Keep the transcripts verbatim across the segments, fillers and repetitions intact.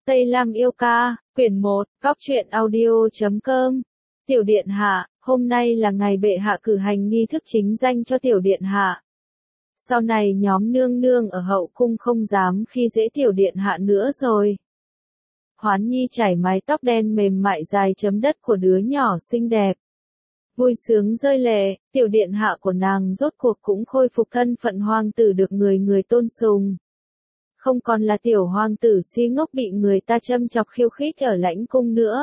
Tây Lam yêu ca, quyển một, góc truyện audio chấm com. Tiểu điện hạ, hôm nay là ngày bệ hạ cử hành nghi thức chính danh cho tiểu điện hạ. Sau này nhóm nương nương ở hậu cung không dám khi dễ tiểu điện hạ nữa rồi. Hoán Nhi chải mái tóc đen mềm mại dài chấm đất của đứa nhỏ xinh đẹp. Vui sướng rơi lệ, tiểu điện hạ của nàng rốt cuộc cũng khôi phục thân phận hoàng tử được người người tôn sùng. Không còn là tiểu hoàng tử si ngốc bị người ta châm chọc khiêu khích ở lãnh cung nữa.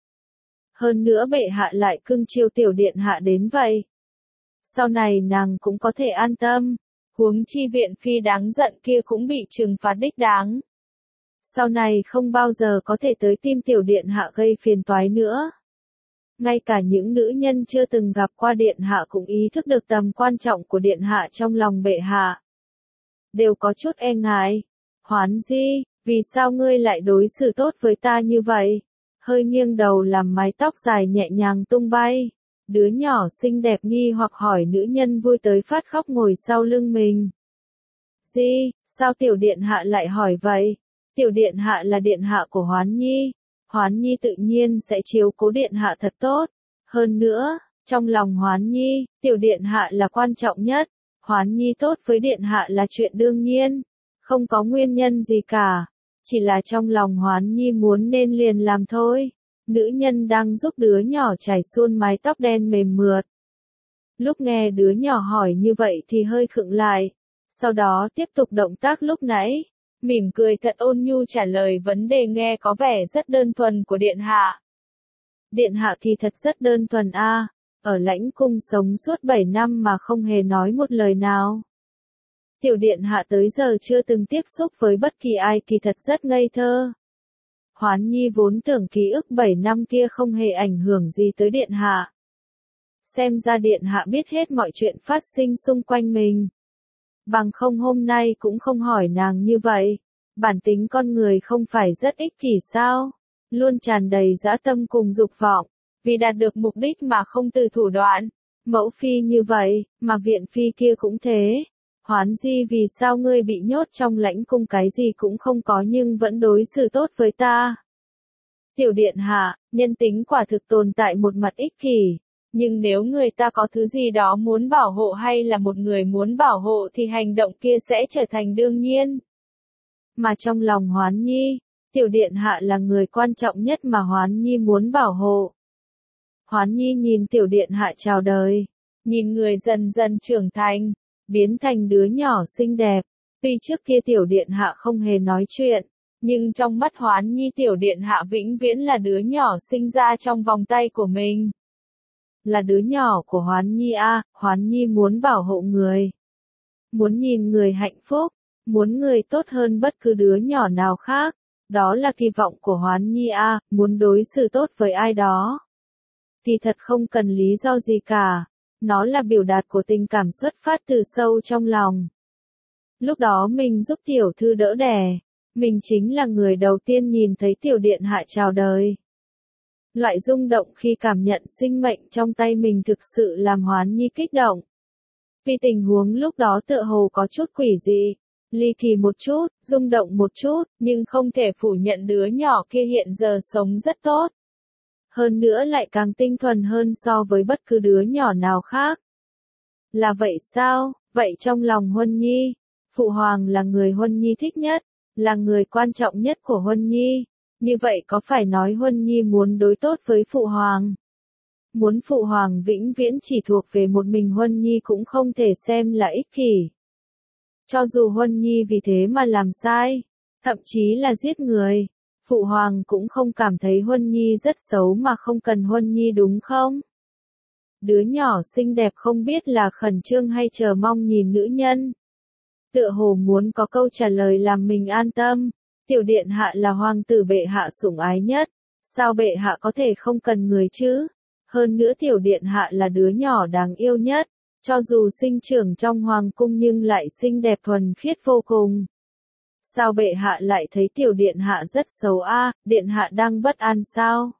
Hơn nữa bệ hạ lại cưng chiều tiểu điện hạ đến vậy. Sau này nàng cũng có thể an tâm, huống chi viện phi đáng giận kia cũng bị trừng phạt đích đáng. Sau này không bao giờ có thể tới tim tiểu điện hạ gây phiền toái nữa. Ngay cả những nữ nhân chưa từng gặp qua điện hạ cũng ý thức được tầm quan trọng của điện hạ trong lòng bệ hạ. Đều có chút e ngại. Hoán Di, vì sao ngươi lại đối xử tốt với ta như vậy? Hơi nghiêng đầu làm mái tóc dài nhẹ nhàng tung bay. Đứa nhỏ xinh đẹp nghi hoặc hỏi nữ nhân vui tới phát khóc ngồi sau lưng mình. Di, sao tiểu điện hạ lại hỏi vậy? Tiểu điện hạ là điện hạ của Hoán Nhi. Hoán Nhi tự nhiên sẽ chiếu cố điện hạ thật tốt. Hơn nữa, trong lòng Hoán Nhi, tiểu điện hạ là quan trọng nhất. Hoán Nhi tốt với điện hạ là chuyện đương nhiên. Không có nguyên nhân gì cả. Chỉ là trong lòng Hoán Nhi muốn nên liền làm thôi. Nữ nhân đang giúp đứa nhỏ chải suôn mái tóc đen mềm mượt. Lúc nghe đứa nhỏ hỏi như vậy thì hơi khựng lại. Sau đó tiếp tục động tác lúc nãy. Mỉm cười thật ôn nhu trả lời vấn đề nghe có vẻ rất đơn thuần của điện hạ. Điện hạ thì thật rất đơn thuần a, à, ở lãnh cung sống suốt bảy năm mà không hề nói một lời nào. Tiểu điện hạ tới giờ chưa từng tiếp xúc với bất kỳ ai kỳ thật rất ngây thơ. Hoán Nhi vốn tưởng ký ức bảy năm kia không hề ảnh hưởng gì tới điện hạ. Xem ra điện hạ biết hết mọi chuyện phát sinh xung quanh mình. Bằng không hôm nay cũng không hỏi nàng như vậy. Bản tính con người không phải rất ích kỷ sao? Luôn tràn đầy dã tâm cùng dục vọng. Vì đạt được mục đích mà không từ thủ đoạn. Mẫu phi như vậy, mà viện phi kia cũng thế. Hoán Di, vì sao ngươi bị nhốt trong lãnh cung cái gì cũng không có nhưng vẫn đối xử tốt với ta? Tiểu điện hạ, nhân tính quả thực tồn tại một mặt ích kỷ. Nhưng nếu người ta có thứ gì đó muốn bảo hộ hay là một người muốn bảo hộ thì hành động kia sẽ trở thành đương nhiên. Mà trong lòng Hoán Nhi, tiểu điện hạ là người quan trọng nhất mà Hoán Nhi muốn bảo hộ. Hoán Nhi nhìn tiểu điện hạ chào đời, nhìn người dần dần trưởng thành, biến thành đứa nhỏ xinh đẹp. Tuy trước kia tiểu điện hạ không hề nói chuyện, nhưng trong mắt Hoán Nhi tiểu điện hạ vĩnh viễn là đứa nhỏ sinh ra trong vòng tay của mình. Là đứa nhỏ của Hoán Nhi a, à, Hoán Nhi muốn bảo hộ người. Muốn nhìn người hạnh phúc, muốn người tốt hơn bất cứ đứa nhỏ nào khác. Đó là kỳ vọng của Hoán Nhi a, à, muốn đối xử tốt với ai đó. Thì thật không cần lý do gì cả. Nó là biểu đạt của tình cảm xuất phát từ sâu trong lòng. Lúc đó mình giúp tiểu thư đỡ đẻ. Mình chính là người đầu tiên nhìn thấy tiểu điện hạ chào đời. Loại rung động khi cảm nhận sinh mệnh trong tay mình thực sự làm Hoán Nhi kích động. Vì tình huống lúc đó tựa hồ có chút quỷ dị, ly kỳ một chút, rung động một chút, nhưng không thể phủ nhận đứa nhỏ kia hiện giờ sống rất tốt. Hơn nữa lại càng tinh thuần hơn so với bất cứ đứa nhỏ nào khác. Là vậy sao? Vậy trong lòng Huân Nhi, Phụ Hoàng là người Huân Nhi thích nhất, là người quan trọng nhất của Huân Nhi. Như vậy có phải nói Huân Nhi muốn đối tốt với Phụ Hoàng? Muốn Phụ Hoàng vĩnh viễn chỉ thuộc về một mình Huân Nhi cũng không thể xem là ích kỷ. Cho dù Huân Nhi vì thế mà làm sai, thậm chí là giết người, Phụ Hoàng cũng không cảm thấy Huân Nhi rất xấu mà không cần Huân Nhi đúng không? Đứa nhỏ xinh đẹp không biết là khẩn trương hay chờ mong nhìn nữ nhân. Tựa hồ muốn có câu trả lời làm mình an tâm. Tiểu điện hạ là hoàng tử bệ hạ sủng ái nhất. Sao bệ hạ có thể không cần người chứ? Hơn nữa tiểu điện hạ là đứa nhỏ đáng yêu nhất. Cho dù sinh trưởng trong hoàng cung nhưng lại xinh đẹp thuần khiết vô cùng. Sao bệ hạ lại thấy tiểu điện hạ rất xấu a? À, điện hạ đang bất an sao?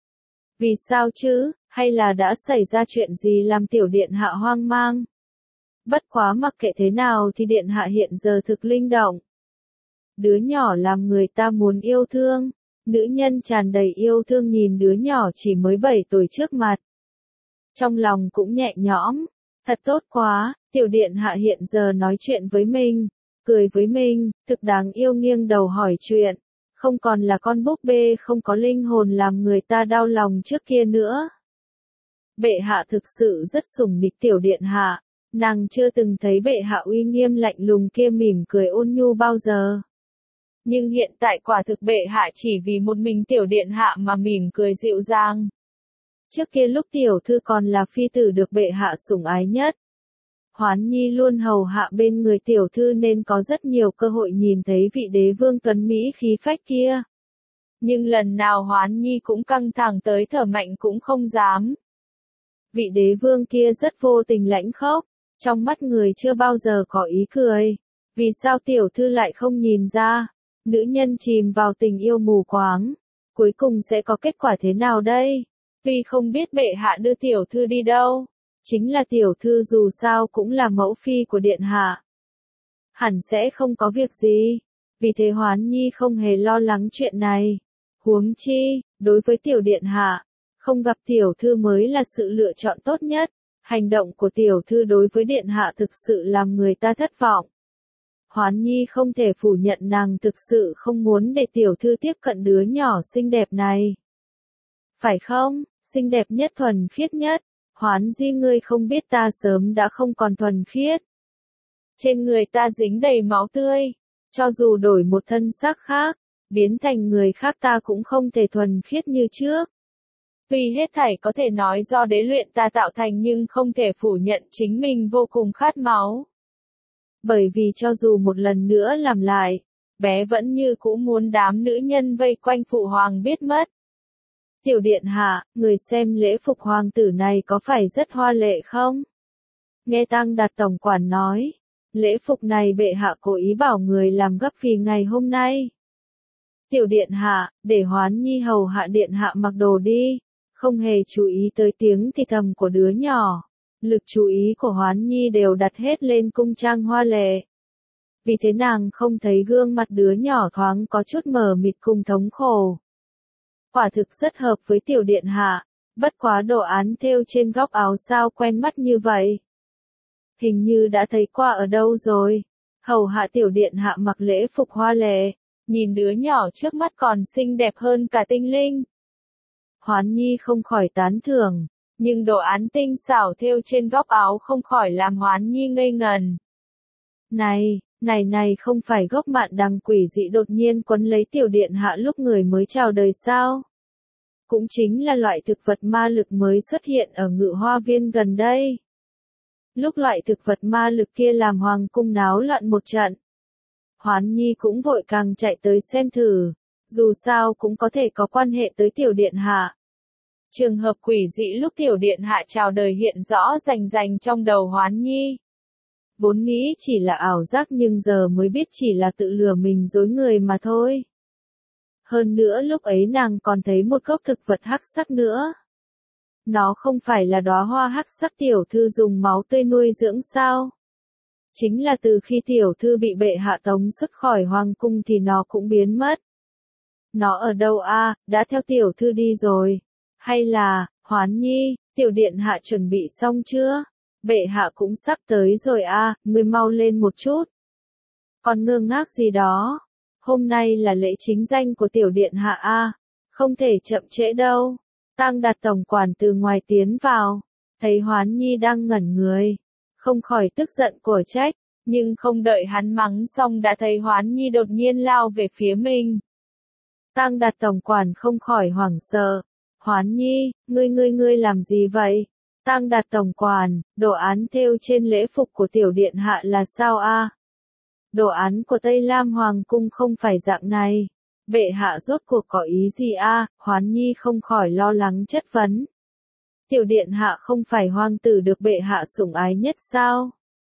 Vì sao chứ? Hay là đã xảy ra chuyện gì làm tiểu điện hạ hoang mang? Bất quá mặc kệ thế nào thì điện hạ hiện giờ thực linh động. Đứa nhỏ làm người ta muốn yêu thương. Nữ nhân tràn đầy yêu thương nhìn đứa nhỏ chỉ mới bảy tuổi trước mặt. Trong lòng cũng nhẹ nhõm. Thật tốt quá, tiểu điện hạ hiện giờ nói chuyện với mình, cười với mình, thực đáng yêu nghiêng đầu hỏi chuyện. Không còn là con búp bê không có linh hồn làm người ta đau lòng trước kia nữa. Bệ hạ thực sự rất sủng nịch tiểu điện hạ. Nàng chưa từng thấy bệ hạ uy nghiêm lạnh lùng kia mỉm cười ôn nhu bao giờ. Nhưng hiện tại quả thực bệ hạ chỉ vì một mình tiểu điện hạ mà mỉm cười dịu dàng. Trước kia lúc tiểu thư còn là phi tử được bệ hạ sủng ái nhất. Hoán Nhi luôn hầu hạ bên người tiểu thư nên có rất nhiều cơ hội nhìn thấy vị đế vương tuấn Mỹ khí phách kia. Nhưng lần nào Hoán Nhi cũng căng thẳng tới thở mạnh cũng không dám. Vị đế vương kia rất vô tình lãnh khốc, trong mắt người chưa bao giờ có ý cười. Vì sao tiểu thư lại không nhìn ra? Nữ nhân chìm vào tình yêu mù quáng. Cuối cùng sẽ có kết quả thế nào đây? Tuy không biết bệ hạ đưa tiểu thư đi đâu. Chính là tiểu thư dù sao cũng là mẫu phi của điện hạ. Hẳn sẽ không có việc gì. Vì thế Hoán Nhi không hề lo lắng chuyện này. Huống chi, đối với tiểu điện hạ, không gặp tiểu thư mới là sự lựa chọn tốt nhất. Hành động của tiểu thư đối với điện hạ thực sự làm người ta thất vọng. Hoán Nhi không thể phủ nhận nàng thực sự không muốn để tiểu thư tiếp cận đứa nhỏ xinh đẹp này. Phải không, xinh đẹp nhất thuần khiết nhất. Hoán Di ngươi không biết ta sớm đã không còn thuần khiết. Trên người ta dính đầy máu tươi. Cho dù đổi một thân xác khác, biến thành người khác ta cũng không thể thuần khiết như trước. Tuy hết thảy có thể nói do đế luyện ta tạo thành nhưng không thể phủ nhận chính mình vô cùng khát máu. Bởi vì cho dù một lần nữa làm lại, bé vẫn như cũ muốn đám nữ nhân vây quanh phụ hoàng biết mất. Tiểu điện hạ, người xem lễ phục hoàng tử này có phải rất hoa lệ không? Nghe Tăng Đạt tổng quản nói, lễ phục này bệ hạ cố ý bảo người làm gấp vì ngày hôm nay. Tiểu điện hạ, để Hoán Nhi hầu hạ điện hạ mặc đồ đi, không hề chú ý tới tiếng thì thầm của đứa nhỏ. Lực chú ý của Hoán Nhi đều đặt hết lên cung trang hoa lệ. Vì thế nàng không thấy gương mặt đứa nhỏ thoáng có chút mờ mịt cùng thống khổ. Quả thực rất hợp với tiểu điện hạ, bất quá đồ án thêu trên góc áo sao quen mắt như vậy. Hình như đã thấy qua ở đâu rồi. Hầu hạ tiểu điện hạ mặc lễ phục hoa lệ, nhìn đứa nhỏ trước mắt còn xinh đẹp hơn cả tinh linh. Hoán Nhi không khỏi tán thưởng, nhưng đồ án tinh xảo thêu trên góc áo không khỏi làm Hoán Nhi ngây ngần. Này, này này không phải gốc mạn đằng quỷ dị đột nhiên quấn lấy tiểu điện hạ lúc người mới chào đời sao? Cũng chính là loại thực vật ma lực mới xuất hiện ở Ngự Hoa Viên gần đây. Lúc loại thực vật ma lực kia làm hoàng cung náo loạn một trận. Hoán Nhi cũng vội càng chạy tới xem thử, dù sao cũng có thể có quan hệ tới tiểu điện hạ. Trường hợp quỷ dị lúc tiểu điện hạ chào đời hiện rõ rành rành trong đầu Hoán Nhi. Vốn nghĩ chỉ là ảo giác nhưng giờ mới biết chỉ là tự lừa mình dối người mà thôi. Hơn nữa lúc ấy nàng còn thấy một gốc thực vật hắc sắc nữa. Nó không phải là đóa hoa hắc sắc tiểu thư dùng máu tươi nuôi dưỡng sao? Chính là từ khi tiểu thư bị bệ hạ tống xuất khỏi hoàng cung thì nó cũng biến mất. Nó ở đâu a? À, đã theo tiểu thư đi rồi. Hay là, Hoán Nhi, tiểu điện hạ chuẩn bị xong chưa? Bệ hạ cũng sắp tới rồi a, à, ngươi mau lên một chút. Còn ngơ ngác gì đó? Hôm nay là lễ chính danh của tiểu điện hạ a, à, không thể chậm trễ đâu. Tăng Đạt tổng quản từ ngoài tiến vào, thấy Hoán Nhi đang ngẩn người, không khỏi tức giận của trách, nhưng không đợi hắn mắng xong đã thấy Hoán Nhi đột nhiên lao về phía mình. Tăng Đạt tổng quản không khỏi hoảng sợ. Hoán Nhi, ngươi ngươi ngươi làm gì vậy? Tăng Đạt tổng quản, đồ án thêu trên lễ phục của tiểu điện hạ là sao a? À? Đồ án của Tây Lam Hoàng cung không phải dạng này. Bệ hạ rốt cuộc có ý gì a? À? Hoán Nhi không khỏi lo lắng chất vấn. Tiểu điện hạ không phải hoàng tử được bệ hạ sủng ái nhất sao?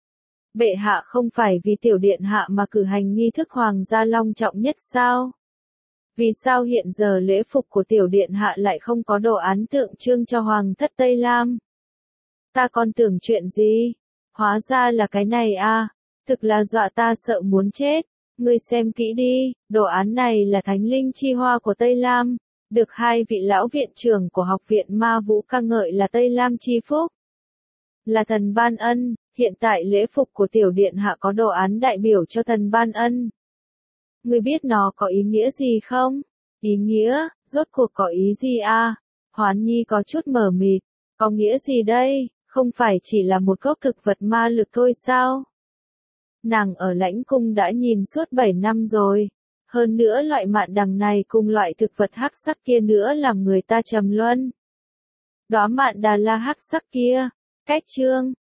Bệ hạ không phải vì tiểu điện hạ mà cử hành nghi thức hoàng gia long trọng nhất sao? Vì sao hiện giờ lễ phục của tiểu điện hạ lại không có đồ án tượng trưng cho hoàng thất Tây Lam? Ta còn tưởng chuyện gì? Hóa ra là cái này a, à, thực là dọa ta sợ muốn chết. Ngươi xem kỹ đi, đồ án này là thánh linh chi hoa của Tây Lam, được hai vị lão viện trưởng của học viện Ma Vũ ca ngợi là Tây Lam chi phúc. Là thần ban ân, hiện tại lễ phục của tiểu điện hạ có đồ án đại biểu cho thần ban ân. Ngươi biết nó có ý nghĩa gì không? Ý nghĩa, rốt cuộc có ý gì à? Hoán Nhi có chút mờ mịt, có nghĩa gì đây, không phải chỉ là một gốc thực vật ma lực thôi sao? Nàng ở lãnh cung đã nhìn suốt bảy năm rồi. Hơn nữa loại mạn đằng này cùng loại thực vật hắc sắc kia nữa làm người ta trầm luân. Đóa mạn đà la hắc sắc kia, cách chương,